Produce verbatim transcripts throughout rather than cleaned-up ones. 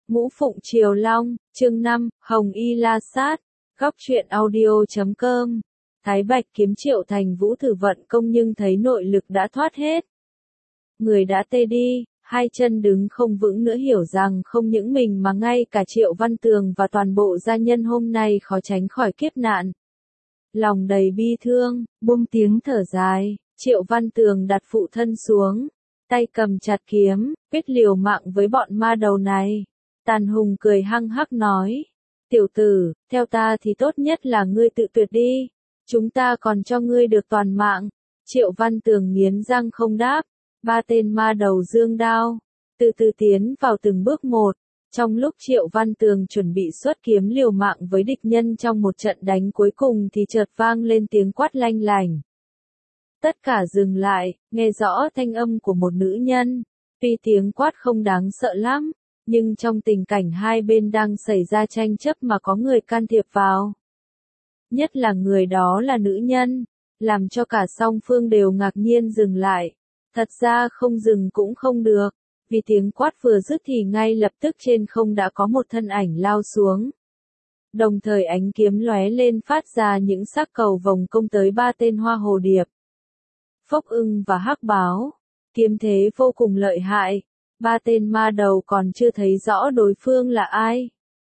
Ngũ Phụng Triều Long, chương năm, Hồng Y La Sát, góc truyện audio chấm com. Thái Bạch kiếm Triệu Thành Vũ thử vận công nhưng thấy nội lực đã thoát hết. Người đã tê đi, hai chân đứng không vững nữa, hiểu rằng không những mình mà ngay cả Triệu Văn Tường và toàn bộ gia nhân hôm nay khó tránh khỏi kiếp nạn. Lòng đầy bi thương, buông tiếng thở dài, Triệu Văn Tường đặt phụ thân xuống, tay cầm chặt kiếm, quyết liều mạng với bọn ma đầu này. Tàn Hùng cười hăng hắc nói, tiểu tử, theo ta thì tốt nhất là ngươi tự tuyệt đi, chúng ta còn cho ngươi được toàn mạng. Triệu Văn Tường nghiến răng không đáp, ba tên ma đầu giương đao, từ từ tiến vào từng bước một. Trong lúc Triệu Văn Tường chuẩn bị xuất kiếm liều mạng với địch nhân trong một trận đánh cuối cùng thì chợt vang lên tiếng quát lanh lảnh. Tất cả dừng lại, nghe rõ thanh âm của một nữ nhân, tuy tiếng quát không đáng sợ lắm, nhưng trong tình cảnh hai bên đang xảy ra tranh chấp mà có người can thiệp vào. Nhất là người đó là nữ nhân, làm cho cả song phương đều ngạc nhiên dừng lại. Thật ra không dừng cũng không được, vì tiếng quát vừa dứt thì ngay lập tức trên không đã có một thân ảnh lao xuống. Đồng thời ánh kiếm lóe lên phát ra những sắc cầu vòng công tới ba tên hoa hồ điệp. Phốc Ưng và Hắc Báo, kiếm thế vô cùng lợi hại, ba tên ma đầu còn chưa thấy rõ đối phương là ai.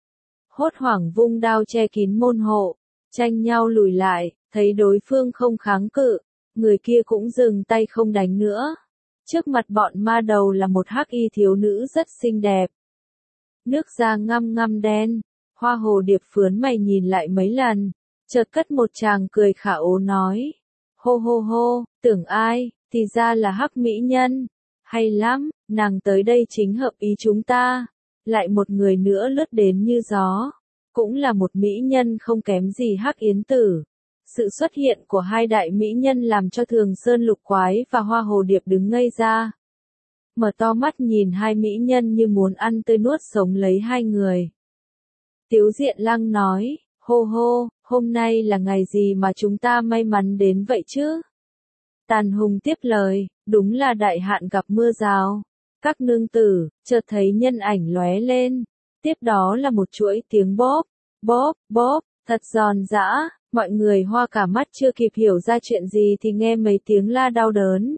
Hốt hoảng vung đao che kín môn hộ, tranh nhau lùi lại, thấy đối phương không kháng cự, người kia cũng dừng tay không đánh nữa. Trước mặt bọn ma đầu là một hắc y thiếu nữ rất xinh đẹp. Nước da ngăm ngăm đen, hoa hồ điệp phướn mày nhìn lại mấy lần, chợt cất một tràng cười khả ố nói. Hô hô hô, tưởng ai, thì ra là hắc mỹ nhân. Hay lắm, nàng tới đây chính hợp ý chúng ta. Lại một người nữa lướt đến như gió. Cũng là một mỹ nhân không kém gì Hắc Yến Tử. Sự xuất hiện của hai đại mỹ nhân làm cho Thường Sơn Lục Quái và Hoa Hồ Điệp đứng ngây ra. Mở to mắt nhìn hai mỹ nhân như muốn ăn tươi nuốt sống lấy hai người. Tiếu Diện Lăng nói, hô hô, hôm nay là ngày gì mà chúng ta may mắn đến vậy chứ? Tàn Hùng tiếp lời, đúng là đại hạn gặp mưa rào. Các nương tử, chợt thấy nhân ảnh lóe lên. Tiếp đó là một chuỗi tiếng bóp, bóp, bóp, thật giòn giã. Mọi người hoa cả mắt chưa kịp hiểu ra chuyện gì thì nghe mấy tiếng la đau đớn.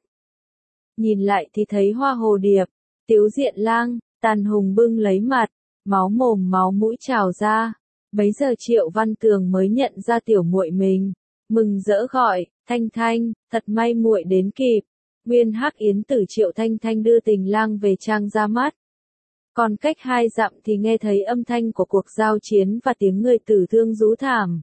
Nhìn lại thì thấy Hoa Hồ Điệp, Tiếu Diện Lang, Tàn Hùng bưng lấy mặt, máu mồm máu mũi trào ra. Bấy giờ Triệu Văn Tường mới nhận ra tiểu muội mình, mừng rỡ gọi, Thanh Thanh, thật may muội đến kịp. Nguyên Hắc Yến Tử Triệu Thanh Thanh đưa Tình Lang về trang ra mắt. Còn cách hai dặm thì nghe thấy âm thanh của cuộc giao chiến và tiếng người tử thương rú thảm.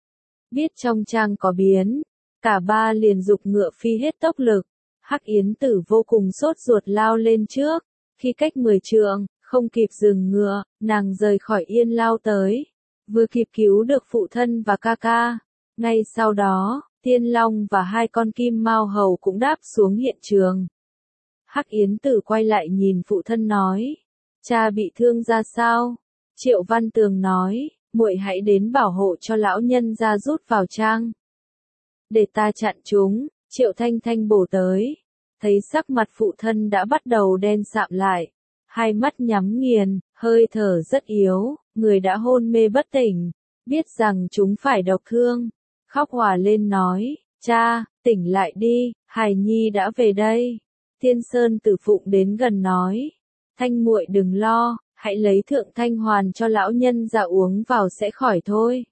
Biết trong trang có biến, cả ba liền dục ngựa phi hết tốc lực. Hắc Yến Tử vô cùng sốt ruột lao lên trước, khi cách mười trượng, không kịp dừng ngựa, nàng rời khỏi yên lao tới, vừa kịp cứu được phụ thân và ca ca. Ngay sau đó, Tiên Long và hai con kim mao hầu cũng đáp xuống hiện trường. Hắc Yến Tử quay lại nhìn phụ thân nói, cha bị thương ra sao? Triệu Văn Tường nói, muội hãy đến bảo hộ cho lão nhân ra rút vào trang. Để ta chặn chúng. Triệu Thanh Thanh bổ tới, thấy sắc mặt phụ thân đã bắt đầu đen sạm lại, hai mắt nhắm nghiền, hơi thở rất yếu, người đã hôn mê bất tỉnh, biết rằng chúng phải độc thương, khóc òa lên nói, cha, tỉnh lại đi, hài nhi đã về đây. Thiên Sơn Tử Phụng đến gần nói, Thanh muội đừng lo, hãy lấy thượng thanh hoàn cho lão nhân ra uống vào sẽ khỏi thôi.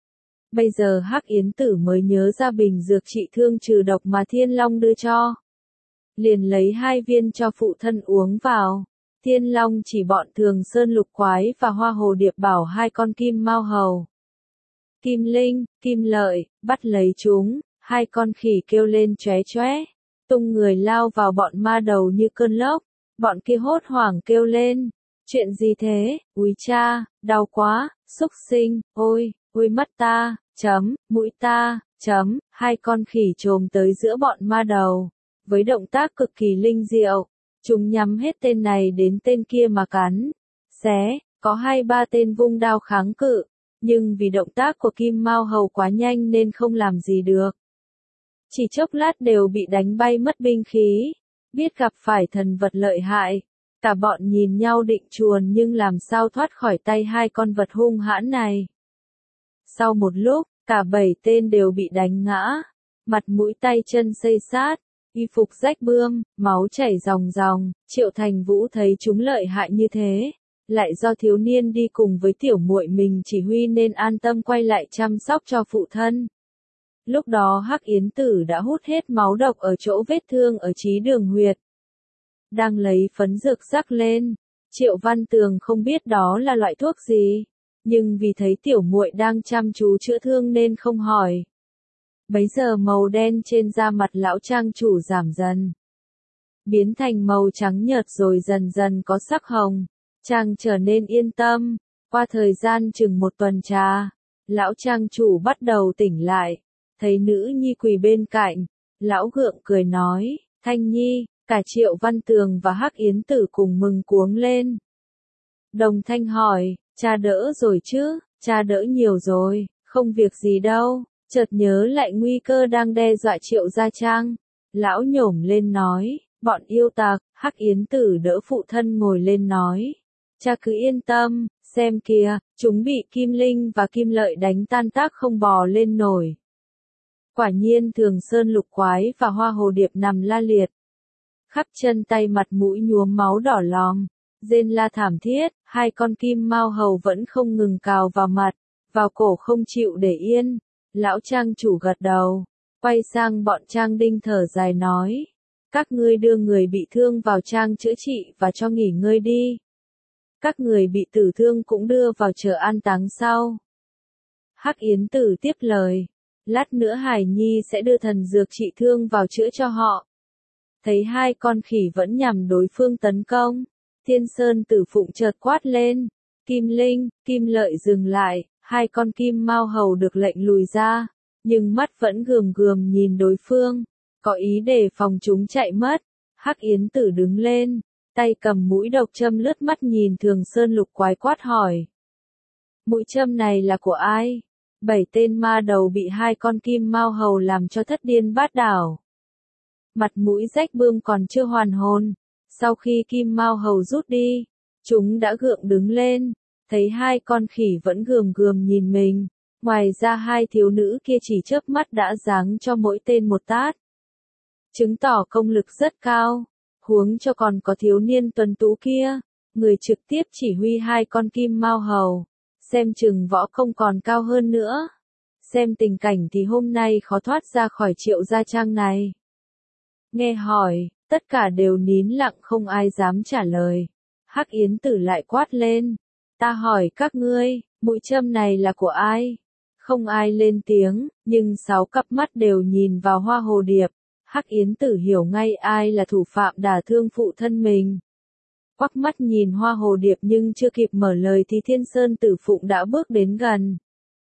Bây giờ Hắc Yến Tử mới nhớ ra bình dược trị thương trừ độc mà Thiên Long đưa cho. Liền lấy hai viên cho phụ thân uống vào. Thiên Long chỉ bọn Thường Sơn Lục Quái và Hoa Hồ Điệp bảo hai con kim mao hầu. Kim Linh, Kim Lợi, bắt lấy chúng, hai con khỉ kêu lên chóe chóe, tung người lao vào bọn ma đầu như cơn lốc. Bọn kia hốt hoảng kêu lên, chuyện gì thế, úi cha, đau quá, xúc sinh, ôi. Ôi mắt ta, chấm, mũi ta, chấm, hai con khỉ trồm tới giữa bọn ma đầu. Với động tác cực kỳ linh diệu, chúng nhắm hết tên này đến tên kia mà cắn. Xé, có hai ba tên vung đao kháng cự, nhưng vì động tác của Kim Mao Hầu quá nhanh nên không làm gì được. Chỉ chốc lát đều bị đánh bay mất binh khí, biết gặp phải thần vật lợi hại. Cả bọn nhìn nhau định chuồn nhưng làm sao thoát khỏi tay hai con vật hung hãn này. Sau một lúc, cả bảy tên đều bị đánh ngã, mặt mũi tay chân xây xát, y phục rách bươm, máu chảy ròng ròng. Triệu Thành Vũ thấy chúng lợi hại như thế, lại do thiếu niên đi cùng với tiểu muội mình chỉ huy nên an tâm quay lại chăm sóc cho phụ thân. Lúc đó Hắc Yến Tử đã hút hết máu độc ở chỗ vết thương ở trí đường huyệt. Đang lấy phấn dược rắc lên, Triệu Văn Tường không biết đó là loại thuốc gì, nhưng vì thấy tiểu muội đang chăm chú chữa thương nên không hỏi. Bấy giờ màu đen trên da mặt lão trang chủ giảm dần, biến thành màu trắng nhợt rồi dần dần có sắc hồng. Chàng trở nên yên tâm. Qua thời gian chừng một tuần trà, lão trang chủ bắt đầu tỉnh lại, thấy nữ nhi quỳ bên cạnh, lão gượng cười nói, Thanh Nhi. Cả Triệu Văn Tường và Hắc Yến Tử cùng mừng cuống lên. Đồng Thanh hỏi, cha đỡ rồi chứ? Cha đỡ nhiều rồi, không việc gì đâu. Chợt nhớ lại nguy cơ đang đe dọa Triệu Gia Trang, lão nhổm lên nói, bọn yêu tặc. Hắc Yến Tử đỡ phụ thân ngồi lên nói, cha cứ yên tâm, xem kìa, chúng bị Kim Linh và Kim Lợi đánh tan tác không bò lên nổi. Quả nhiên Thường Sơn Lục Quái và Hoa Hồ Điệp nằm la liệt, khắp chân tay mặt mũi nhuốm máu đỏ lòm, rên la thảm thiết. Hai con kim mao hầu vẫn không ngừng cào vào mặt, vào cổ không chịu để yên. Lão trang chủ gật đầu, quay sang bọn Trang Đinh thở dài nói, các ngươi đưa người bị thương vào trang chữa trị và cho nghỉ ngơi đi. Các người bị tử thương cũng đưa vào chợ an táng sau. Hắc Yến Tử tiếp lời, lát nữa Hải Nhi sẽ đưa thần dược trị thương vào chữa cho họ. Thấy hai con khỉ vẫn nhằm đối phương tấn công, Thiên Sơn Tử Phụng chợt quát lên, Kim Linh, Kim Lợi dừng lại. Hai con kim mao hầu được lệnh lùi ra, nhưng mắt vẫn gườm gườm nhìn đối phương, có ý đề phòng chúng chạy mất. Hắc Yến Tử đứng lên, tay cầm mũi độc châm lướt mắt nhìn Thường Sơn Lục Quái quát hỏi, mũi châm này là của ai? Bảy tên ma đầu bị hai con kim mao hầu làm cho thất điên bát đảo, mặt mũi rách bươm còn chưa hoàn hồn. Sau khi kim mao hầu rút đi, chúng đã gượng đứng lên, thấy hai con khỉ vẫn gườm gườm nhìn mình. Ngoài ra hai thiếu nữ kia chỉ chớp mắt đã giáng cho mỗi tên một tát, chứng tỏ công lực rất cao. Huống cho còn có thiếu niên tuấn tú kia, người trực tiếp chỉ huy hai con kim mao hầu, xem chừng võ công còn cao hơn nữa. Xem tình cảnh thì hôm nay khó thoát ra khỏi Triệu Gia Trang này. Nghe hỏi, tất cả đều nín lặng không ai dám trả lời. Hắc Yến Tử lại quát lên, ta hỏi các ngươi, mũi châm này là của ai? Không ai lên tiếng, nhưng sáu cặp mắt đều nhìn vào Hoa Hồ Điệp. Hắc Yến Tử hiểu ngay ai là thủ phạm đả thương phụ thân mình. Quắc mắt nhìn Hoa Hồ Điệp nhưng chưa kịp mở lời thì Thiên Sơn Tử Phụng đã bước đến gần.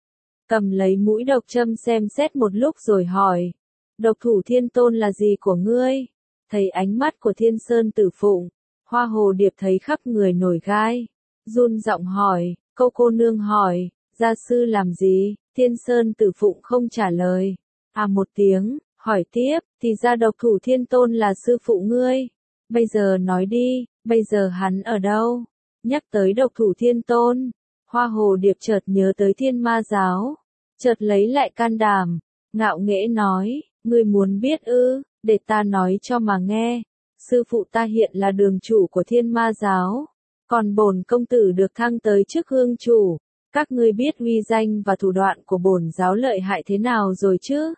Cầm lấy mũi độc châm xem xét một lúc rồi hỏi, độc thủ Thiên Tôn là gì của ngươi? Thấy ánh mắt của Thiên Sơn Tử Phụng, Hoa Hồ Điệp thấy khắp người nổi gai, run giọng hỏi, câu cô nương hỏi, gia sư làm gì? Thiên Sơn Tử Phụng không trả lời, à một tiếng, hỏi tiếp, thì ra độc thủ Thiên Tôn là sư phụ ngươi. Bây giờ nói đi, bây giờ hắn ở đâu? Nhắc tới độc thủ Thiên Tôn, Hoa Hồ Điệp chợt nhớ tới Thiên Ma Giáo, chợt lấy lại can đảm, ngạo nghễ nói, ngươi muốn biết ư, để ta nói cho mà nghe. Sư phụ ta hiện là đường chủ của Thiên Ma Giáo, còn bổn công tử được thăng tới chức hương chủ. Các ngươi biết uy danh và thủ đoạn của bổn giáo lợi hại thế nào rồi chứ?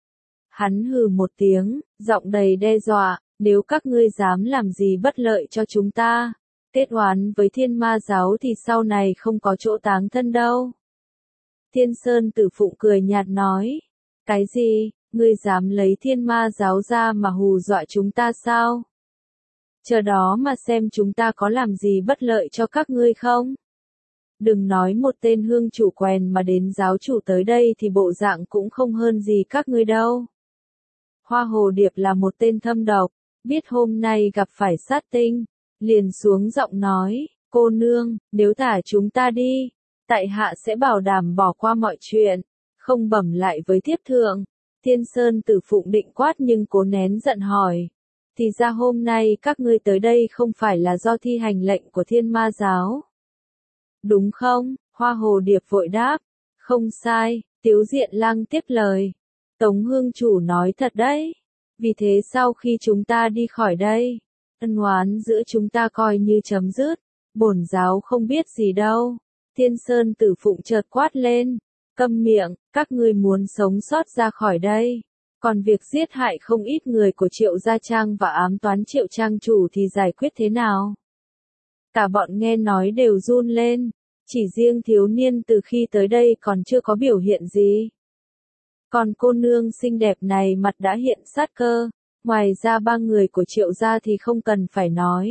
Hắn hừ một tiếng, giọng đầy đe dọa, nếu các ngươi dám làm gì bất lợi cho chúng ta, kết oán với Thiên Ma Giáo thì sau này không có chỗ táng thân đâu. Thiên Sơn Tử Phụng cười nhạt nói, cái gì, ngươi dám lấy Thiên Ma Giáo ra mà hù dọa chúng ta sao? Chờ đó mà xem chúng ta có làm gì bất lợi cho các ngươi không? Đừng nói một tên hương chủ quèn mà đến giáo chủ tới đây thì bộ dạng cũng không hơn gì các ngươi đâu. Hoa Hồ Điệp là một tên thâm độc, biết hôm nay gặp phải sát tinh, liền xuống giọng nói, cô nương, nếu thả chúng ta đi, tại hạ sẽ bảo đảm bỏ qua mọi chuyện, không bẩm lại với thiếp thượng. Thiên Sơn Tử Phụng định quát nhưng cố nén giận hỏi, Thì ra hôm nay các ngươi tới đây không phải là do thi hành lệnh của Thiên Ma giáo. Đúng không? Hoa Hồ Điệp vội đáp. Không sai, Tiếu Diện Lang tiếp lời. Tống Hương chủ nói thật đấy. Vì thế sau khi chúng ta đi khỏi đây, ân oán giữa chúng ta coi như chấm dứt. Bổn giáo không biết gì đâu. Thiên Sơn Tử Phụng chợt quát lên. Câm miệng, các ngươi muốn sống sót ra khỏi đây. Còn việc giết hại không ít người của Triệu Gia Trang và ám toán Triệu Trang chủ thì giải quyết thế nào? Cả bọn nghe nói đều run lên. Chỉ riêng thiếu niên từ khi tới đây còn chưa có biểu hiện gì. Còn cô nương xinh đẹp này mặt đã hiện sát cơ. Ngoài ra ba người của Triệu gia thì không cần phải nói.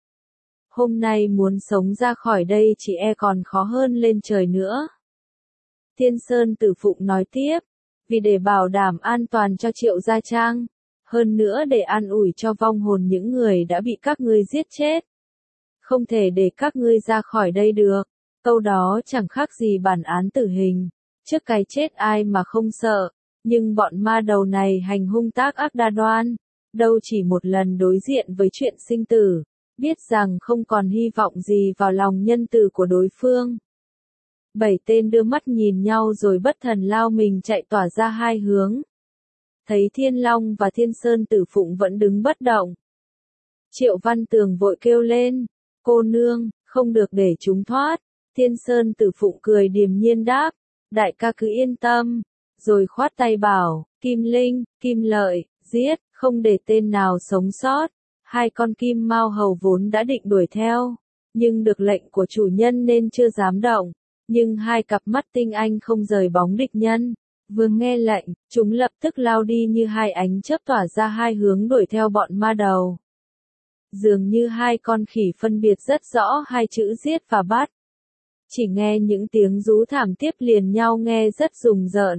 Hôm nay muốn sống ra khỏi đây chỉ e còn khó hơn lên trời nữa. Thiên Sơn Tử Phụng nói tiếp. Vì để bảo đảm an toàn cho Triệu Gia Trang. Hơn nữa để an ủi cho vong hồn những người đã bị các ngươi giết chết. Không thể để các ngươi ra khỏi đây được. Câu đó chẳng khác gì bản án tử hình. Trước cái chết ai mà không sợ. Nhưng bọn ma đầu này hành hung tác ác đa đoan. Đâu chỉ một lần đối diện với chuyện sinh tử. Biết rằng không còn hy vọng gì vào lòng nhân từ của đối phương. Bảy tên đưa mắt nhìn nhau rồi bất thần lao mình chạy tỏa ra hai hướng. Thấy Thiên Long và Thiên Sơn Tử Phụng vẫn đứng bất động. Triệu Văn Tường vội kêu lên. Cô nương, không được để chúng thoát. Thiên Sơn Tử Phụng cười điềm nhiên đáp. Đại ca cứ yên tâm. Rồi khoát tay bảo, Kim Linh, Kim Lợi, giết, không để tên nào sống sót. Hai con kim mao hầu vốn đã định đuổi theo. Nhưng được lệnh của chủ nhân nên chưa dám động. Nhưng hai cặp mắt tinh anh không rời bóng địch nhân. Vừa nghe lệnh, chúng lập tức lao đi như hai ánh chớp tỏa ra hai hướng đuổi theo bọn ma đầu. Dường như hai con khỉ phân biệt rất rõ hai chữ giết và bắt. Chỉ nghe những tiếng rú thảm tiếp liền nhau nghe rất rùng rợn.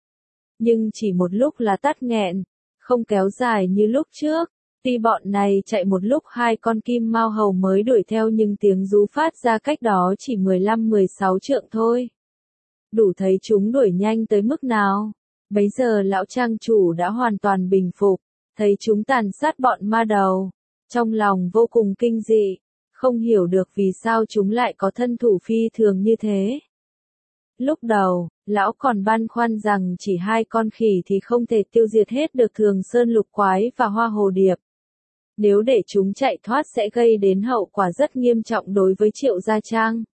Nhưng chỉ một lúc là tắt nghẹn, không kéo dài như lúc trước. Tuy bọn này chạy một lúc hai con kim mao hầu mới đuổi theo nhưng tiếng rú phát ra cách đó chỉ mười lăm mười sáu trượng thôi. Đủ thấy chúng đuổi nhanh tới mức nào. Bấy giờ lão trang chủ đã hoàn toàn bình phục, thấy chúng tàn sát bọn ma đầu. Trong lòng vô cùng kinh dị, không hiểu được vì sao chúng lại có thân thủ phi thường như thế. Lúc đầu, lão còn băn khoăn rằng chỉ hai con khỉ thì không thể tiêu diệt hết được Thường Sơn Lục Quái và Hoa Hồ Điệp. Nếu để chúng chạy thoát sẽ gây đến hậu quả rất nghiêm trọng đối với Triệu Gia Trang.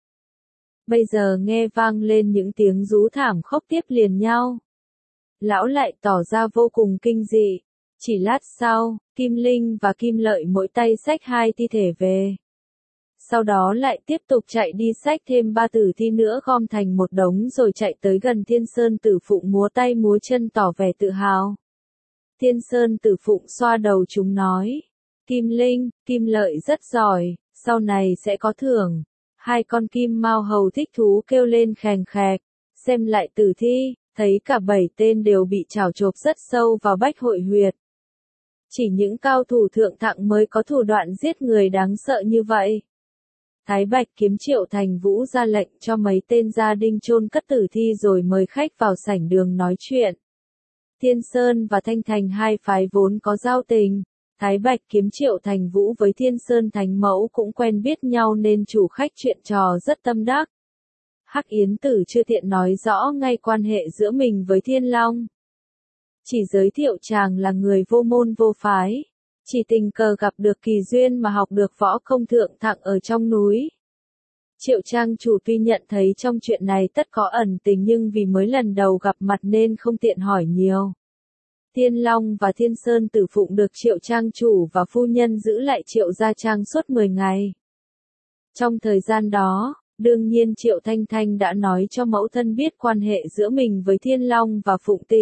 Bây giờ nghe vang lên những tiếng rú thảm khốc tiếp liền nhau. Lão lại tỏ ra vô cùng kinh dị. Chỉ lát sau, Kim Linh và Kim Lợi mỗi tay xách hai thi thể về. Sau đó lại tiếp tục chạy đi xách thêm ba tử thi nữa gom thành một đống rồi chạy tới gần Thiên Sơn Tử Phụng múa tay múa chân tỏ vẻ tự hào. Thiên Sơn Tử Phụng xoa đầu chúng nói. Kim Linh, Kim Lợi rất giỏi, sau này sẽ có thưởng. Hai con kim mao hầu thích thú kêu lên khèng khẹc, xem lại tử thi, thấy cả bảy tên đều bị chảo chộp rất sâu vào bách hội huyệt. Chỉ những cao thủ thượng thặng mới có thủ đoạn giết người đáng sợ như vậy. Thái Bạch Kiếm Triệu Thành Vũ ra lệnh cho mấy tên gia đình chôn cất tử thi rồi mời khách vào sảnh đường nói chuyện. Thiên Sơn và Thanh Thành hai phái vốn có giao tình. Thái Bạch Kiếm Triệu Thành Vũ với Thiên Sơn Thánh Mẫu cũng quen biết nhau nên chủ khách chuyện trò rất tâm đắc. Hắc Yến Tử chưa tiện nói rõ ngay quan hệ giữa mình với Thiên Long. Chỉ giới thiệu chàng là người vô môn vô phái. Chỉ tình cờ gặp được kỳ duyên mà học được võ công thượng thặng ở trong núi. Triệu Trang chủ tuy nhận thấy trong chuyện này tất có ẩn tình nhưng vì mới lần đầu gặp mặt nên không tiện hỏi nhiều. Thiên Long và Thiên Sơn Tử Phụng được Triệu Trang chủ và phu nhân giữ lại Triệu Gia Trang suốt mười ngày. Trong thời gian đó, đương nhiên Triệu Thanh Thanh đã nói cho mẫu thân biết quan hệ giữa mình với Thiên Long và Phụng tỷ.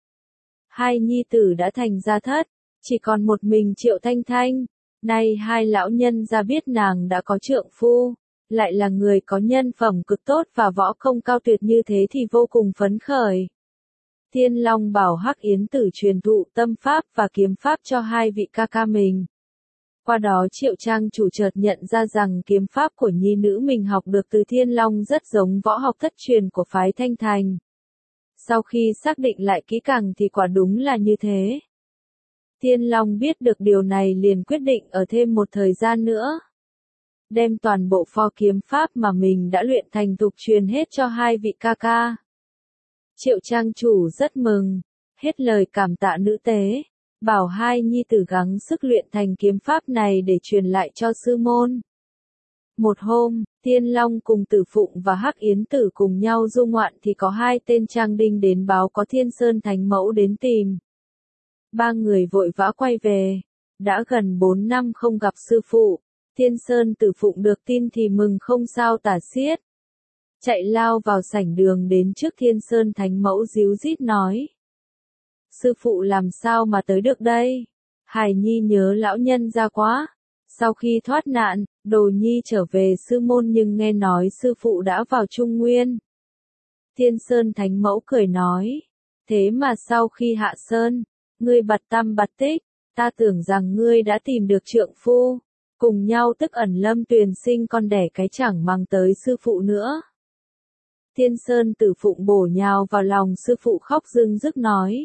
Hai nhi tử đã thành gia thất, chỉ còn một mình Triệu Thanh Thanh. Nay hai lão nhân ra biết nàng đã có trượng phu, lại là người có nhân phẩm cực tốt và võ công cao tuyệt như thế thì vô cùng phấn khởi. Thiên Long bảo Hắc Yến Tử truyền thụ tâm pháp và kiếm pháp cho hai vị ca ca mình. Qua đó Triệu Trang chủ chợt nhận ra rằng kiếm pháp của nhi nữ mình học được từ Thiên Long rất giống võ học thất truyền của phái Thanh Thành. Sau khi xác định lại kỹ càng thì quả đúng là như thế. Thiên Long biết được điều này liền quyết định ở thêm một thời gian nữa. Đem toàn bộ pho kiếm pháp mà mình đã luyện thành thục truyền hết cho hai vị ca ca. Triệu trang chủ rất mừng, hết lời cảm tạ nữ tế, bảo hai nhi tử gắng sức luyện thành kiếm pháp này để truyền lại cho sư môn. Một hôm, Thiên Long cùng Tử Phụng và Hắc Yến Tử cùng nhau du ngoạn thì có hai tên trang đinh đến báo có Thiên Sơn Thánh Mẫu đến tìm. Ba người vội vã quay về, đã gần bốn năm không gặp sư phụ. Thiên Sơn Tử Phụng được tin thì mừng không sao tả xiết. Chạy lao vào sảnh đường đến trước Thiên Sơn Thánh Mẫu díu dít nói. Sư phụ làm sao mà tới được đây? Hải Nhi nhớ lão nhân ra quá. Sau khi thoát nạn, Đồ Nhi trở về sư môn nhưng nghe nói sư phụ đã vào Trung Nguyên. Thiên Sơn Thánh Mẫu cười nói. Thế mà sau khi hạ sơn, ngươi bặt tâm bặt tích, ta tưởng rằng ngươi đã tìm được trượng phu. Cùng nhau tức ẩn lâm tuyền sinh con đẻ cái chẳng mang tới sư phụ nữa. Thiên Sơn Tử Phụng bổ nhào vào lòng sư phụ khóc rưng rức nói.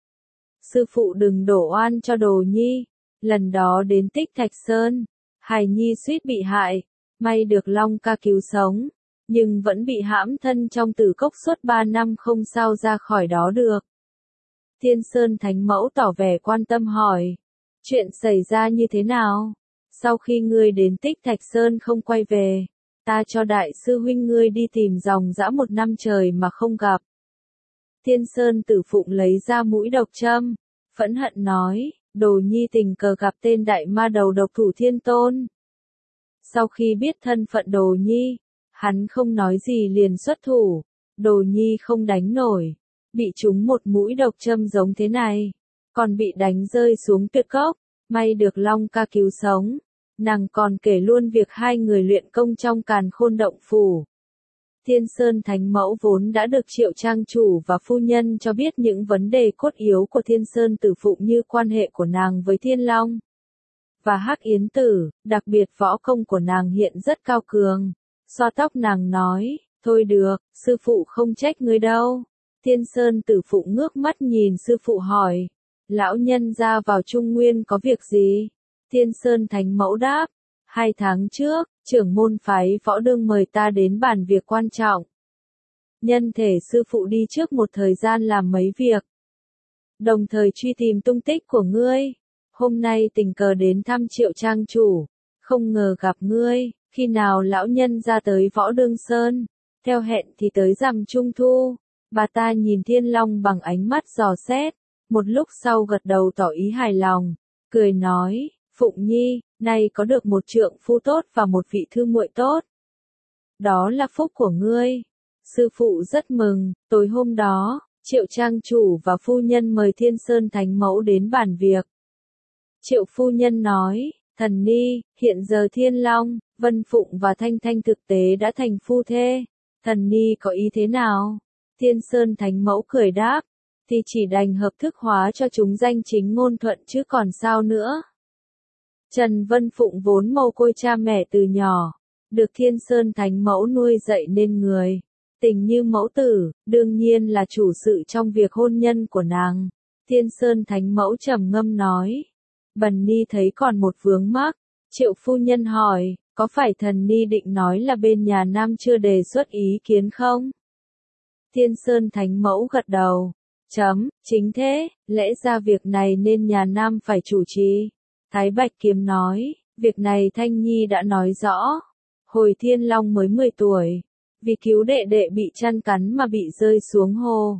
Sư phụ đừng đổ oan cho Đồ Nhi, lần đó đến Tích Thạch Sơn, Hải Nhi suýt bị hại, may được Long ca cứu sống, nhưng vẫn bị hãm thân trong tử cốc suốt ba năm không sao ra khỏi đó được. Thiên Sơn Thánh Mẫu tỏ vẻ quan tâm hỏi, chuyện xảy ra như thế nào? Sau khi ngươi đến Tích Thạch Sơn không quay về, ta cho đại sư huynh ngươi đi tìm dòng dã một năm trời mà không gặp. Thiên Sơn Tử Phụng lấy ra mũi độc châm, phẫn hận nói, Đồ Nhi tình cờ gặp tên đại ma đầu độc thủ Thiên Tôn. Sau khi biết thân phận Đồ Nhi, hắn không nói gì liền xuất thủ, Đồ Nhi không đánh nổi, bị trúng một mũi độc châm giống thế này, còn bị đánh rơi xuống tuyệt cốc, may được Long ca cứu sống. Nàng còn kể luôn việc hai người luyện công trong Càn Khôn Động Phủ. Thiên Sơn Thánh Mẫu vốn đã được Triệu trang chủ và phu nhân cho biết những vấn đề cốt yếu của Thiên Sơn Tử Phụng như quan hệ của nàng với Thiên Long và Hắc Yến Tử, đặc biệt võ công của nàng hiện rất cao cường. Xoa tóc nàng nói, thôi được, sư phụ không trách ngươi đâu. Thiên Sơn Tử Phụng ngước mắt nhìn sư phụ hỏi, lão nhân ra vào Trung Nguyên có việc gì? Thiên Sơn Thánh Mẫu đáp, hai tháng trước, trưởng môn phái Võ Đương mời ta đến bàn việc quan trọng. Nhân thể sư phụ đi trước một thời gian làm mấy việc, đồng thời truy tìm tung tích của ngươi. Hôm nay tình cờ đến thăm Triệu trang chủ, không ngờ gặp ngươi, khi nào lão nhân ra tới Võ Đương Sơn, theo hẹn thì tới rằm Trung Thu. Bà ta nhìn Thiên Long bằng ánh mắt dò xét, một lúc sau gật đầu tỏ ý hài lòng, cười nói, Phụng Nhi, nay có được một trượng phu tốt và một vị thư muội tốt. Đó là phúc của ngươi. Sư phụ rất mừng, tối hôm đó, Triệu trang chủ và phu nhân mời Thiên Sơn Thánh Mẫu đến bàn việc. Triệu phu nhân nói, thần ni, hiện giờ Thiên Long, Vân Phụng và Thanh Thanh thực tế đã thành phu thê. Thần ni có ý thế nào? Thiên Sơn Thánh Mẫu cười đáp, thì chỉ đành hợp thức hóa cho chúng danh chính ngôn thuận chứ còn sao nữa. Trần Vân Phụng vốn mồ côi cha mẹ từ nhỏ, được Thiên Sơn Thánh Mẫu nuôi dạy nên người, tình như mẫu tử, đương nhiên là chủ sự trong việc hôn nhân của nàng. Thiên Sơn Thánh Mẫu trầm ngâm nói, Bần ni thấy còn một vướng mắc. Triệu phu nhân hỏi, có phải thần ni định nói là bên nhà Nam chưa đề xuất ý kiến không? Thiên Sơn Thánh Mẫu gật đầu, chấm, chính thế, lẽ ra việc này nên nhà Nam phải chủ trì. Thái Bạch Kiếm nói, việc này Thanh Nhi đã nói rõ. Hồi Thiên Long mới mười tuổi, vì cứu đệ đệ bị chăn cắn mà bị rơi xuống hồ.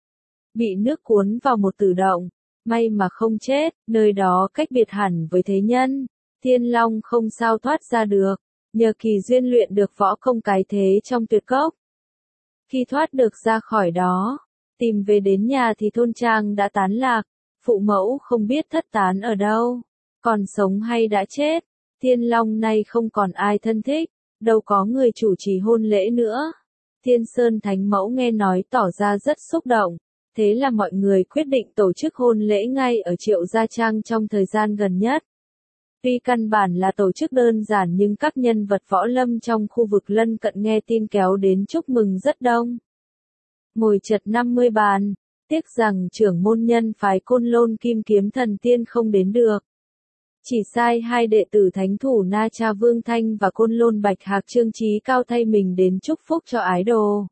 Bị nước cuốn vào một tử động, may mà không chết, nơi đó cách biệt hẳn với thế nhân. Thiên Long không sao thoát ra được, nhờ kỳ duyên luyện được võ công cái thế trong tuyệt cốc. Khi thoát được ra khỏi đó, tìm về đến nhà thì thôn trang đã tán lạc, phụ mẫu không biết thất tán ở đâu, còn sống hay đã chết. Thiên Long nay không còn ai thân thích, đâu có người chủ trì hôn lễ nữa. Thiên Sơn Thánh Mẫu nghe nói tỏ ra rất xúc động, thế là mọi người quyết định tổ chức hôn lễ ngay ở Triệu Gia Trang trong thời gian gần nhất. Tuy căn bản là tổ chức đơn giản nhưng các nhân vật võ lâm trong khu vực lân cận nghe tin kéo đến chúc mừng rất đông. Ngồi chật năm mươi bàn, tiếc rằng trưởng môn nhân phái Côn Lôn Kim Kiếm Thần Tiên không đến được. Chỉ sai hai đệ tử thánh thủ Na Cha Vương Thanh và Côn Lôn Bạch Hạc Trương Chí Cao thay mình đến chúc phúc cho ái đồ.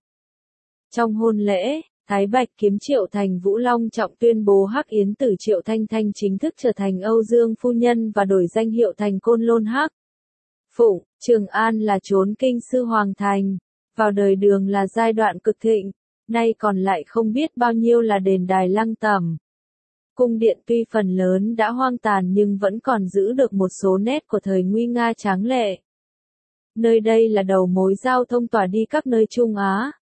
Trong hôn lễ, Thái Bạch Kiếm Triệu Thành Vũ long trọng tuyên bố Hắc Yến Tử Triệu Thanh Thanh chính thức trở thành Âu Dương phu nhân và đổi danh hiệu thành Côn Lôn Hắc Phụng. Trường An là trốn kinh sư hoàng thành, vào đời Đường là giai đoạn cực thịnh, nay còn lại không biết bao nhiêu là đền đài lăng tẩm. Cung điện tuy phần lớn đã hoang tàn nhưng vẫn còn giữ được một số nét của thời nguy nga tráng lệ. Nơi đây là đầu mối giao thông tỏa đi các nơi Trung Á.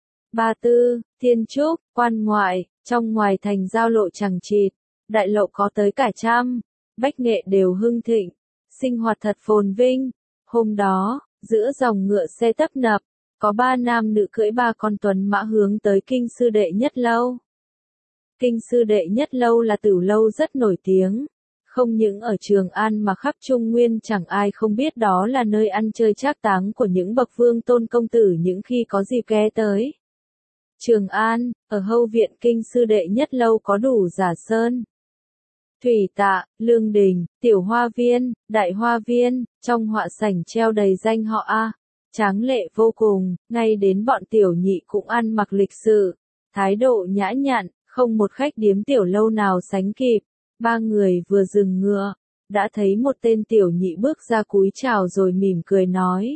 Ba Tư, Thiên Trúc, Quan Ngoại, trong ngoài thành giao lộ chằng chịt, đại lộ có tới cả trăm, bách nghệ đều hưng thịnh, sinh hoạt thật phồn vinh. Hôm đó, giữa dòng ngựa xe tấp nập, có ba nam nữ cưỡi ba con tuấn mã hướng tới kinh sư đệ nhất lâu. Kinh sư đệ nhất lâu là tử lâu rất nổi tiếng, không những ở Trường An mà khắp Trung Nguyên chẳng ai không biết đó là nơi ăn chơi trác táng của những bậc vương tôn công tử những khi có dịp ghé tới. Trường An, ở hậu viện kinh sư đệ nhất lâu có đủ Giả Sơn, Thủy Tạ, Lương Đình, Tiểu Hoa Viên, Đại Hoa Viên, trong họa sảnh treo đầy danh họ A, tráng lệ vô cùng, ngay đến bọn tiểu nhị cũng ăn mặc lịch sự, thái độ nhã nhặn, không một khách điếm tiểu lâu nào sánh kịp. Ba người vừa dừng ngựa, đã thấy một tên tiểu nhị bước ra cúi chào rồi mỉm cười nói.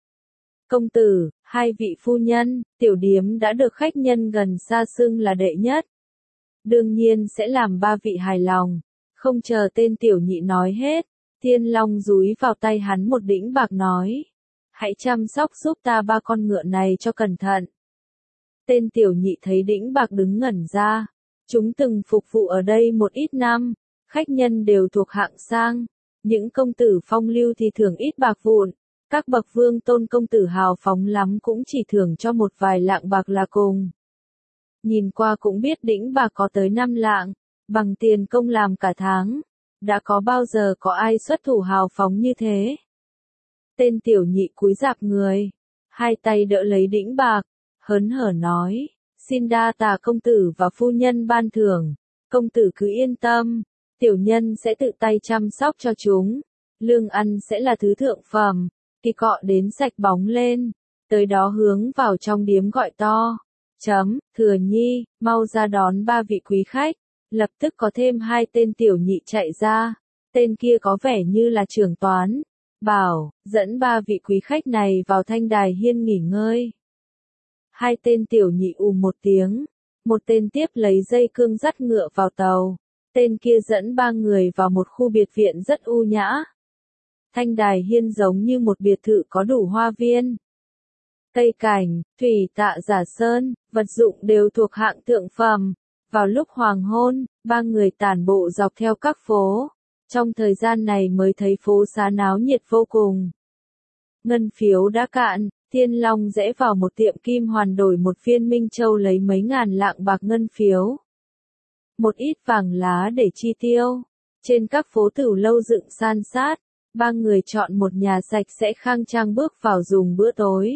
Công tử, hai vị phu nhân, tiểu điếm đã được khách nhân gần xa xưng là đệ nhất. Đương nhiên sẽ làm ba vị hài lòng. Không chờ tên tiểu nhị nói hết, Thiên Long dúi vào tay hắn một đĩnh bạc nói. Hãy chăm sóc giúp ta ba con ngựa này cho cẩn thận. Tên tiểu nhị thấy đĩnh bạc đứng ngẩn ra. Chúng từng phục vụ ở đây một ít năm, khách nhân đều thuộc hạng sang. Những công tử phong lưu thì thưởng ít bạc vụn. Các bậc vương tôn công tử hào phóng lắm cũng chỉ thưởng cho một vài lạng bạc là cùng. Nhìn qua cũng biết đĩnh bạc có tới năm lạng, bằng tiền công làm cả tháng. Đã có bao giờ có ai xuất thủ hào phóng như thế? Tên tiểu nhị cúi rạp người, hai tay đỡ lấy đĩnh bạc, hớn hở nói, xin đa tạ công tử và phu nhân ban thưởng, công tử cứ yên tâm, tiểu nhân sẽ tự tay chăm sóc cho chúng, lương ăn sẽ là thứ thượng phẩm, khi cọ đến sạch bóng lên, tới đó hướng vào trong điếm gọi to, chấm, Thừa Nhi, mau ra đón ba vị quý khách, lập tức có thêm hai tên tiểu nhị chạy ra, tên kia có vẻ như là trưởng toán, bảo, dẫn ba vị quý khách này vào thanh đài hiên nghỉ ngơi. Hai tên tiểu nhị ù một tiếng, một tên tiếp lấy dây cương dắt ngựa vào tàu, tên kia dẫn ba người vào một khu biệt viện rất u nhã. Thanh đài hiên giống như một biệt thự có đủ hoa viên. Cây cảnh, thủy tạ giả sơn, vật dụng đều thuộc hạng thượng phẩm. Vào lúc hoàng hôn, ba người tản bộ dọc theo các phố. Trong thời gian này mới thấy phố xá náo nhiệt vô cùng. Ngân phiếu đã cạn, Thiên Long rẽ vào một tiệm kim hoàn đổi một viên minh châu lấy mấy ngàn lạng bạc ngân phiếu. Một ít vàng lá để chi tiêu. Trên các phố tửu lâu dựng san sát, ba người chọn một nhà sạch sẽ khang trang bước vào dùng bữa tối.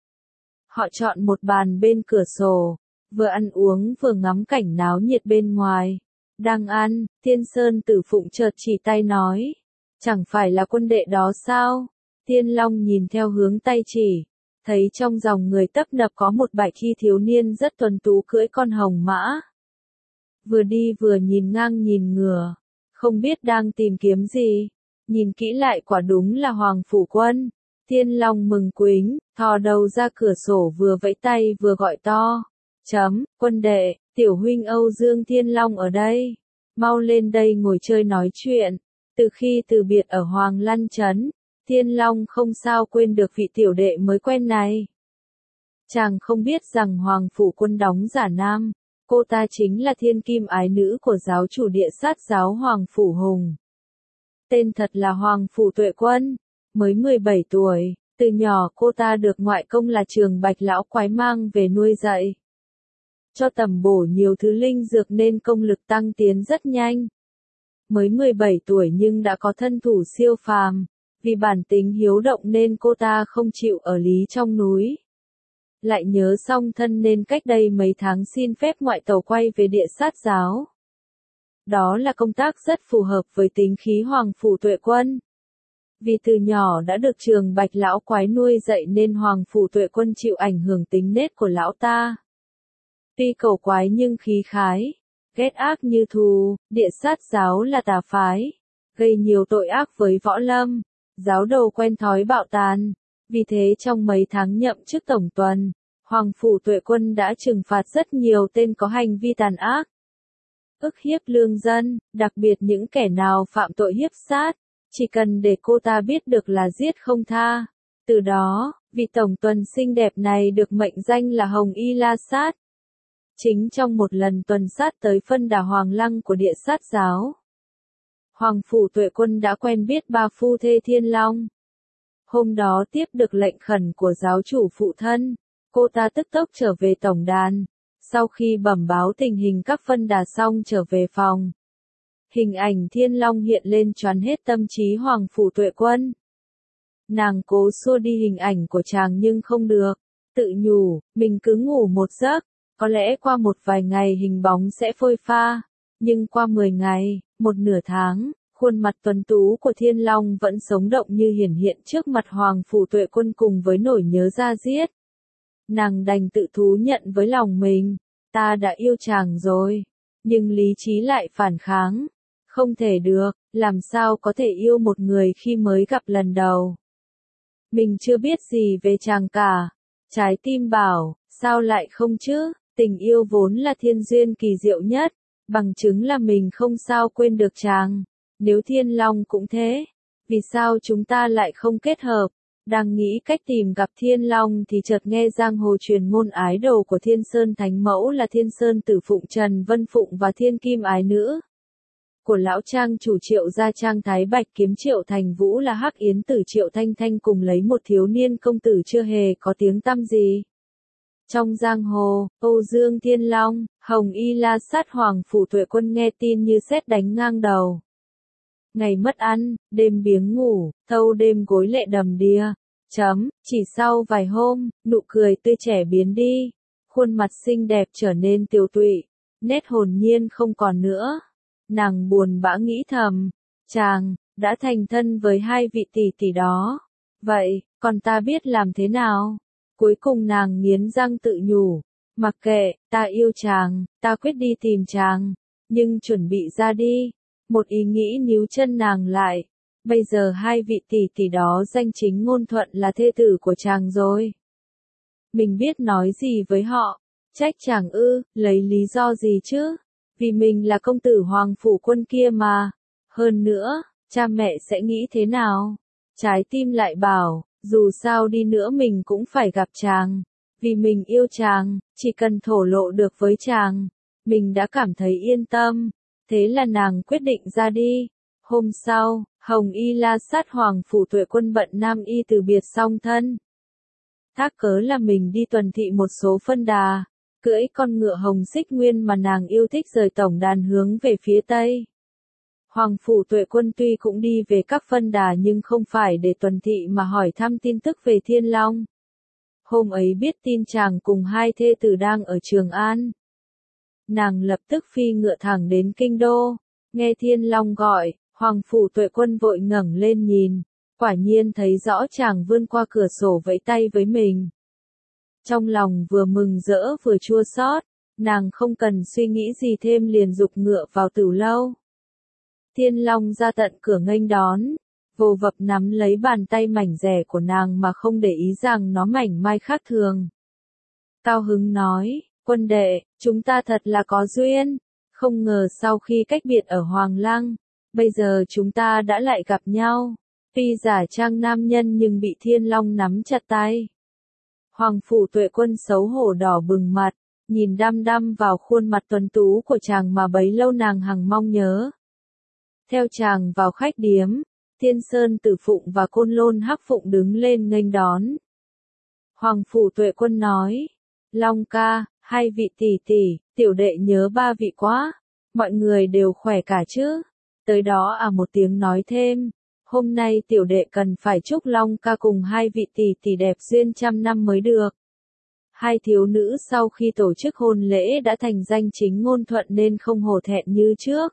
Họ chọn một bàn bên cửa sổ, vừa ăn uống vừa ngắm cảnh náo nhiệt bên ngoài. Đang ăn, Thiên Sơn Tử Phụng chợt chỉ tay nói, chẳng phải là quân đệ đó sao? Thiên Long nhìn theo hướng tay chỉ, thấy trong dòng người tấp nập có một bạch y thiếu niên rất tuấn tú cưỡi con hồng mã. Vừa đi vừa nhìn ngang nhìn ngửa, không biết đang tìm kiếm gì, nhìn kỹ lại quả đúng là Hoàng Phủ Quân. Thiên Long mừng quính, thò đầu ra cửa sổ vừa vẫy tay vừa gọi to, chấm, quân đệ, tiểu huynh Âu Dương Thiên Long ở đây, mau lên đây ngồi chơi nói chuyện. Từ khi từ biệt ở Hoàng Lăng Trấn, Thiên Long không sao quên được vị tiểu đệ mới quen này. Chàng không biết rằng Hoàng Phủ Quân đóng giả nam, cô ta chính là thiên kim ái nữ của giáo chủ địa sát giáo Hoàng Phủ Hùng. Tên thật là Hoàng Phủ Tuệ Quân, mới mười bảy tuổi, từ nhỏ cô ta được ngoại công là Trường Bạch lão quái mang về nuôi dạy. Cho tầm bổ nhiều thứ linh dược nên công lực tăng tiến rất nhanh. Mới mười bảy tuổi nhưng đã có thân thủ siêu phàm, vì bản tính hiếu động nên cô ta không chịu ở lý trong núi. lại nhớ song thân nên cách đây mấy tháng xin phép ngoại tàu quay về địa sát giáo. Đó là công tác rất phù hợp với tính khí Hoàng Phủ Tuệ Quân. Vì từ nhỏ đã được trường Bạch lão quái nuôi dạy nên Hoàng Phủ Tuệ Quân chịu ảnh hưởng tính nết của lão ta. Tuy cầu quái nhưng khí khái, ghét ác như thù, địa sát giáo là tà phái, gây nhiều tội ác với võ lâm, giáo đầu quen thói bạo tàn. Vì thế trong mấy tháng nhậm chức tổng tuần, Hoàng Phủ Tuệ Quân đã trừng phạt rất nhiều tên có hành vi tàn ác, ức hiếp lương dân, đặc biệt những kẻ nào phạm tội hiếp sát, chỉ cần để cô ta biết được là giết không tha. Từ đó, vị tổng tuần xinh đẹp này được mệnh danh là Hồng Y La Sát. Chính trong một lần tuần sát tới phân đà Hoàng Lăng của địa sát giáo, Hoàng Phủ Tuệ Quân đã quen biết ba phu thê Thiên Long. Hôm đó tiếp được lệnh khẩn của giáo chủ phụ thân, cô ta tức tốc trở về tổng đàn. Sau khi bẩm báo tình hình các phân đà xong trở về phòng, hình ảnh Thiên Long hiện lên choán hết tâm trí Hoàng Phủ Tuệ Quân. Nàng cố xua đi hình ảnh của chàng nhưng không được, tự nhủ, mình cứ ngủ một giấc, có lẽ qua một vài ngày hình bóng sẽ phôi pha, nhưng qua mười ngày, một nửa tháng, khuôn mặt tuấn tú của Thiên Long vẫn sống động như hiển hiện trước mặt Hoàng Phủ Tuệ Quân cùng với nỗi nhớ da diết. Nàng đành tự thú nhận với lòng mình, ta đã yêu chàng rồi, nhưng lý trí lại phản kháng, không thể được, làm sao có thể yêu một người khi mới gặp lần đầu. Mình chưa biết gì về chàng cả, trái tim bảo, sao lại không chứ, tình yêu vốn là thiên duyên kỳ diệu nhất, bằng chứng là mình không sao quên được chàng, nếu Thiên Long cũng thế, vì sao chúng ta lại không kết hợp. Đang nghĩ cách tìm gặp Thiên Long thì chợt nghe giang hồ truyền ngôn ái đồ của Thiên Sơn Thánh Mẫu là Thiên Sơn Tử Phụng Trần Vân Phụng và Thiên Kim Ái Nữ của lão trang chủ Triệu gia trang Thái Bạch kiếm Triệu Thành Vũ là Hắc Yến Tử Triệu Thanh Thanh cùng lấy một thiếu niên công tử chưa hề có tiếng tăm gì. Trong giang hồ, Âu Dương Thiên Long, Hồng Y La Sát Hoàng Phủ Tuệ Quân nghe tin như sét đánh ngang đầu. Ngày mất ăn, đêm biếng ngủ, thâu đêm gối lệ đầm đìa. Chấm, chỉ sau vài hôm, nụ cười tươi trẻ biến đi, khuôn mặt xinh đẹp trở nên tiều tụy, nét hồn nhiên không còn nữa. Nàng buồn bã nghĩ thầm, chàng, đã thành thân với hai vị tỷ tỷ đó. Vậy, còn ta biết làm thế nào? Cuối cùng nàng nghiến răng tự nhủ, mặc kệ, ta yêu chàng, ta quyết đi tìm chàng, nhưng chuẩn bị ra đi. Một ý nghĩ níu chân nàng lại. Bây giờ hai vị tỷ tỷ đó danh chính ngôn thuận là thê tử của chàng rồi. Mình biết nói gì với họ, trách chàng ư, lấy lý do gì chứ? Vì mình là công tử Hoàng Phủ Quân kia mà. Hơn nữa, cha mẹ sẽ nghĩ thế nào? Trái tim lại bảo, dù sao đi nữa mình cũng phải gặp chàng. Vì mình yêu chàng, chỉ cần thổ lộ được với chàng, mình đã cảm thấy yên tâm. Thế là nàng quyết định ra đi. Hôm sau, Hồng Y La Sát Hoàng Phủ Tuệ Quân bận nam y từ biệt song thân. Thác cớ là mình đi tuần thị một số phân đà, cưỡi con ngựa hồng xích nguyên mà nàng yêu thích rời tổng đàn hướng về phía tây. Hoàng Phủ Tuệ Quân tuy cũng đi về các phân đà nhưng không phải để tuần thị mà hỏi thăm tin tức về Thiên Long. Hôm ấy biết tin chàng cùng hai thê tử đang ở Trường An. Nàng lập tức phi ngựa thẳng đến kinh đô, nghe Thiên Long gọi, Hoàng Phủ Tuệ Quân vội ngẩng lên nhìn, quả nhiên thấy rõ chàng vươn qua cửa sổ vẫy tay với mình. Trong lòng vừa mừng rỡ vừa chua xót, nàng không cần suy nghĩ gì thêm liền giục ngựa vào tửu lâu. Thiên Long ra tận cửa nghênh đón, vồ vập nắm lấy bàn tay mảnh dẻ của nàng mà không để ý rằng nó mảnh mai khác thường. Cao hứng nói, Quân đệ, chúng ta thật là có duyên, không ngờ sau khi cách biệt ở Hoàng Lăng, bây giờ chúng ta đã lại gặp nhau. Tuy giả trang nam nhân nhưng bị Thiên Long nắm chặt tay. Hoàng Phủ Tuệ Quân xấu hổ đỏ bừng mặt, nhìn đăm đăm vào khuôn mặt tuấn tú của chàng mà bấy lâu nàng hằng mong nhớ. Theo chàng vào khách điếm, Thiên Sơn Tử Phụng và Côn Lôn Hắc Phụng đứng lên nghênh đón. Hoàng Phủ Tuệ Quân nói, Long ca, hai vị tỷ tỷ, tiểu đệ nhớ ba vị quá, mọi người đều khỏe cả chứ? Tới đó à một tiếng nói thêm, hôm nay tiểu đệ cần phải chúc Long ca cùng hai vị tỷ tỷ đẹp duyên trăm năm mới được. Hai thiếu nữ sau khi tổ chức hôn lễ đã thành danh chính ngôn thuận nên không hổ thẹn như trước.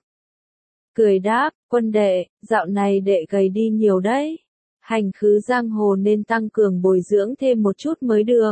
Cười đáp, quân đệ, dạo này đệ gầy đi nhiều đấy. Hành khứ giang hồ nên tăng cường bồi dưỡng thêm một chút mới được.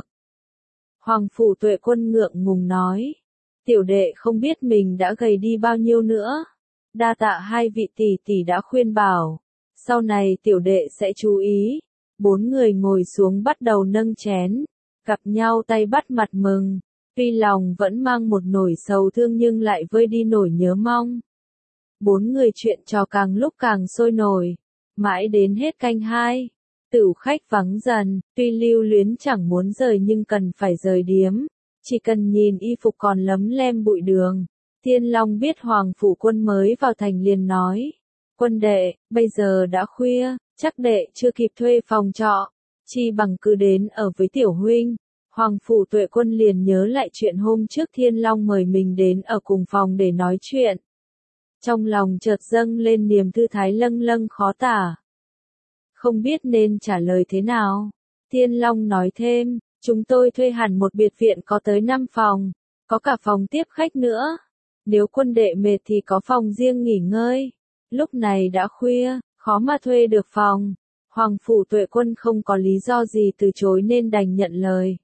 Hoàng phủ Tuệ Quân ngượng ngùng nói. Tiểu đệ không biết mình đã gầy đi bao nhiêu nữa. Đa tạ hai vị tỷ tỷ đã khuyên bảo. Sau này tiểu đệ sẽ chú ý. Bốn người ngồi xuống bắt đầu nâng chén. Gặp nhau tay bắt mặt mừng. Tuy lòng vẫn mang một nỗi sầu thương nhưng lại vơi đi nỗi nhớ mong. Bốn người chuyện trò càng lúc càng sôi nổi. Mãi đến hết canh hai. Tửu khách vắng dần, tuy lưu luyến chẳng muốn rời nhưng cần phải rời điếm. Chỉ cần nhìn y phục còn lấm lem bụi đường. Thiên Long biết Hoàng phủ Quân mới vào thành liền nói. Quân đệ, bây giờ đã khuya, chắc đệ chưa kịp thuê phòng trọ. Chi bằng cứ đến ở với tiểu huynh. Hoàng phủ Tuệ Quân liền nhớ lại chuyện hôm trước Thiên Long mời mình đến ở cùng phòng để nói chuyện. Trong lòng chợt dâng lên niềm thư thái lâng lâng khó tả. Không biết nên trả lời thế nào. Thiên Long nói thêm, chúng tôi thuê hẳn một biệt viện có tới năm phòng, có cả phòng tiếp khách nữa. Nếu quân đệ mệt thì có phòng riêng nghỉ ngơi. Lúc này đã khuya, khó mà thuê được phòng. Hoàng phủ Tuệ Quân không có lý do gì từ chối nên đành nhận lời.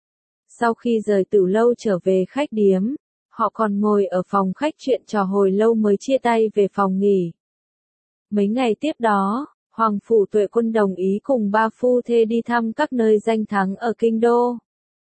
Sau khi rời Tửu lâu trở về khách điếm, họ còn ngồi ở phòng khách chuyện trò hồi lâu mới chia tay về phòng nghỉ. Mấy ngày tiếp đó, Hoàng phủ Tuệ Quân đồng ý cùng ba phu thê đi thăm các nơi danh thắng ở kinh đô.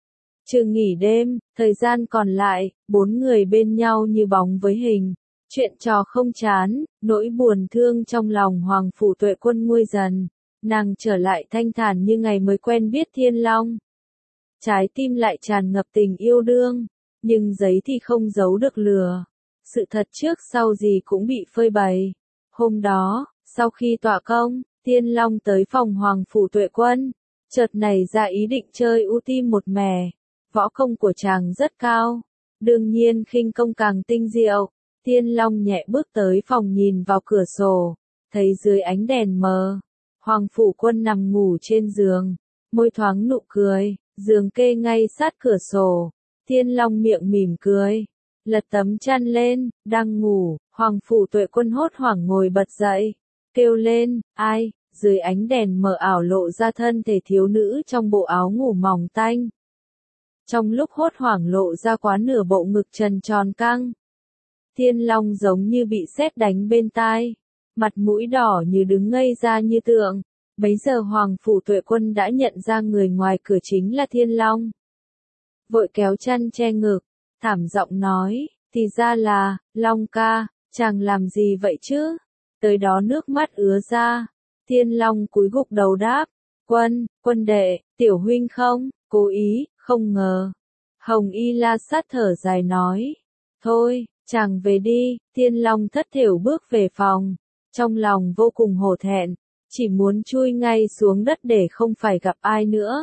Trừ nghỉ đêm, thời gian còn lại, bốn người bên nhau như bóng với hình. Chuyện trò không chán, nỗi buồn thương trong lòng Hoàng phủ Tuệ Quân nguôi dần. Nàng trở lại thanh thản như ngày mới quen biết Thiên Long. Trái tim lại tràn ngập tình yêu đương, nhưng giấy thì không giấu được lửa. Sự thật trước sau gì cũng bị phơi bày. Hôm đó, sau khi tọa công, Thiên Long tới phòng Hoàng phủ Tuệ Quân, chợt nảy ra ý định chơi u tim một mẻ. Võ công của chàng rất cao, đương nhiên khinh công càng tinh diệu. Thiên Long nhẹ bước tới phòng nhìn vào cửa sổ, thấy dưới ánh đèn mờ, Hoàng phủ Quân nằm ngủ trên giường, môi thoáng nụ cười, giường kê ngay sát cửa sổ. Thiên Long miệng mỉm cười, lật tấm chăn lên, đang ngủ, Hoàng phủ Tuệ Quân hốt hoảng ngồi bật dậy, kêu lên, ai, dưới ánh đèn mờ ảo lộ ra thân thể thiếu nữ trong bộ áo ngủ mỏng tanh. Trong lúc hốt hoảng lộ ra quá nửa bộ ngực trần tròn căng. Thiên Long giống như bị sét đánh bên tai, mặt mũi đỏ như đứng ngây ra như tượng. Bấy giờ Hoàng phủ Tuệ Quân đã nhận ra người ngoài cửa chính là Thiên Long. Vội kéo chăn che ngực, thảm giọng nói, thì ra là, Long ca, chàng làm gì vậy chứ? Tới đó nước mắt ứa ra. Thiên Long cúi gục đầu đáp, Quân, quân đệ, tiểu huynh không, cố ý, không ngờ. Hồng Y La Sát thở dài nói, thôi, chàng về đi. Thiên Long thất thểu bước về phòng, trong lòng vô cùng hổ thẹn, chỉ muốn chui ngay xuống đất để không phải gặp ai nữa.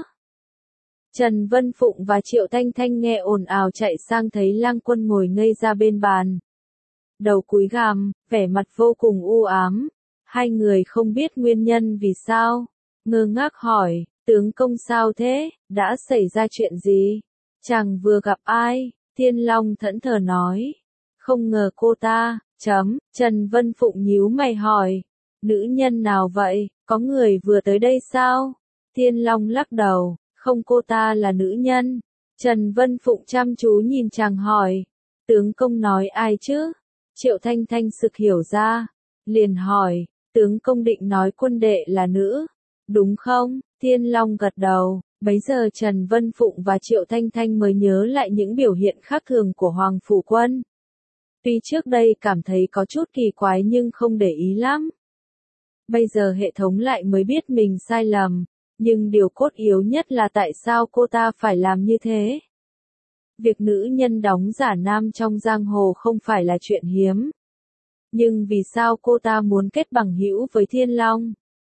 Trần Vân Phụng và Triệu Thanh Thanh nghe ồn ào chạy sang thấy Lang Quân ngồi ngây ra bên bàn. Đầu cúi gằm, vẻ mặt vô cùng u ám. Hai người không biết nguyên nhân vì sao. Ngơ ngác hỏi, tướng công sao thế, đã xảy ra chuyện gì? Chàng vừa gặp ai? Thiên Long thẫn thờ nói. Không ngờ cô ta, chấm, Trần Vân Phụng nhíu mày hỏi. Nữ nhân nào vậy, có người vừa tới đây sao? Thiên Long lắc đầu, không, cô ta là nữ nhân. Trần Vân Phụng chăm chú nhìn chàng hỏi. Tướng công nói ai chứ? Triệu Thanh Thanh sực hiểu ra, liền hỏi, tướng công định nói quân đệ là nữ, đúng không? Thiên Long gật đầu, bấy giờ Trần Vân Phụng và Triệu Thanh Thanh mới nhớ lại những biểu hiện khác thường của Hoàng phủ Quân. Tuy trước đây cảm thấy có chút kỳ quái nhưng không để ý lắm. Bây giờ hệ thống lại mới biết mình sai lầm, nhưng điều cốt yếu nhất là tại sao cô ta phải làm như thế. Việc nữ nhân đóng giả nam trong giang hồ không phải là chuyện hiếm. Nhưng vì sao cô ta muốn kết bằng hữu với Thiên Long?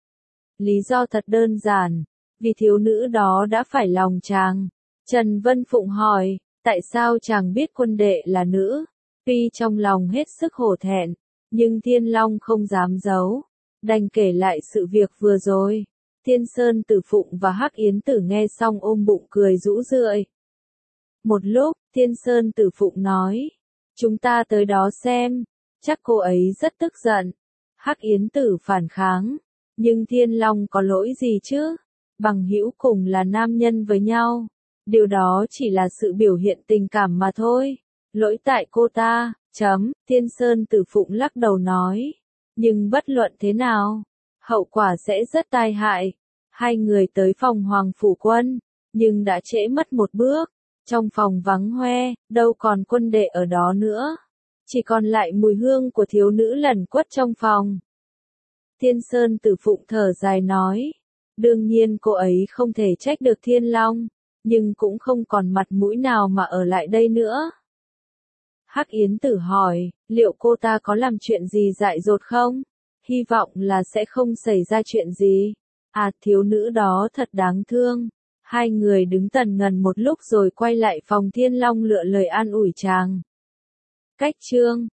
Lý do thật đơn giản, vì thiếu nữ đó đã phải lòng chàng. Trần Vân Phụng hỏi, tại sao chàng biết quân đệ là nữ? Tuy trong lòng hết sức hổ thẹn, nhưng Thiên Long không dám giấu, đành kể lại sự việc vừa rồi. Thiên Sơn Tử Phụng và Hắc Yến Tử nghe xong ôm bụng cười rũ rượi. Một lúc, Thiên Sơn Tử Phụng nói. Chúng ta tới đó xem. Chắc cô ấy rất tức giận. Hắc Yến Tử phản kháng. Nhưng Thiên Long có lỗi gì chứ? Bằng hữu cùng là nam nhân với nhau. Điều đó chỉ là sự biểu hiện tình cảm mà thôi. Lỗi tại cô ta, chấm, Thiên Sơn Tử Phụng lắc đầu nói. Nhưng bất luận thế nào, hậu quả sẽ rất tai hại. Hai người tới phòng Hoàng Phủ Quân, nhưng đã trễ mất một bước. Trong phòng vắng hoe, đâu còn quân đệ ở đó nữa. Chỉ còn lại mùi hương của thiếu nữ lẩn quất trong phòng. Thiên Sơn Tử Phụng thở dài nói. Đương nhiên cô ấy không thể trách được Thiên Long, nhưng cũng không còn mặt mũi nào mà ở lại đây nữa. Hắc Yến Tử hỏi, liệu cô ta có làm chuyện gì dại dột không? Hy vọng là sẽ không xảy ra chuyện gì. À, thiếu nữ đó thật đáng thương. Hai người đứng tần ngần một lúc rồi quay lại phòng Thiên Long lựa lời an ủi chàng. Cách chương